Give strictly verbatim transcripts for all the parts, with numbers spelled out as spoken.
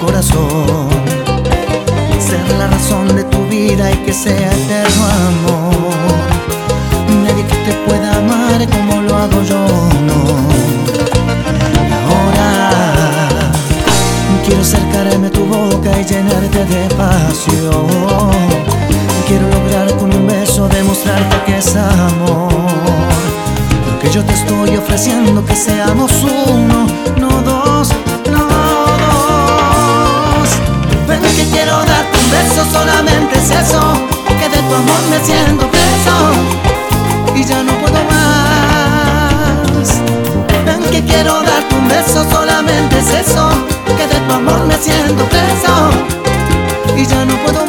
corazón, ser la razón de tu vida y que sea eterno amor. Nadie que te pueda amar como lo hago yo, no. Y ahora quiero acercarme a tu boca y llenarte de pasión. Quiero lograr con un beso demostrarte que es amor. Lo que yo te estoy ofreciendo, que seamos uno, no dos, no dos. Ven que quiero darte un beso, solamente es eso, que de tu amor me siento preso y ya no puedo más. Ven que quiero darte un beso, solamente es eso, que de tu amor me siento preso y ya no puedo más.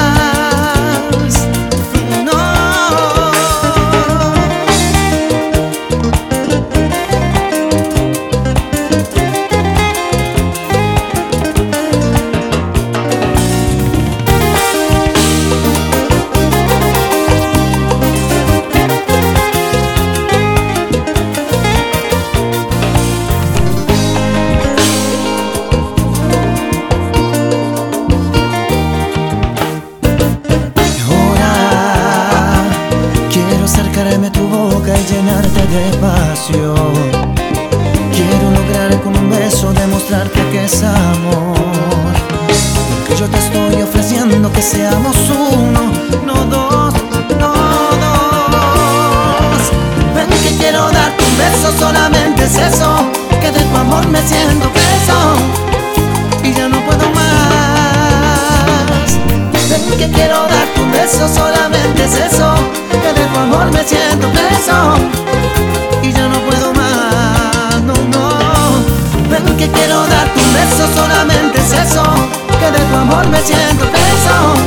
Acercarme a tu boca y llenarte de pasión. Quiero lograr con un beso demostrarte que es amor. Lo que yo te estoy ofreciendo, que seamos uno, no dos, no dos. Ven que quiero darte un beso, solamente es eso, que de tu amor me siento preso y ya no puedo más. Ven que quiero darte un beso, solamente es eso, que de tu amor me siento preso y ya no puedo más, no, no. Ven que quiero darte un beso, solamente es eso, que de tu amor me siento preso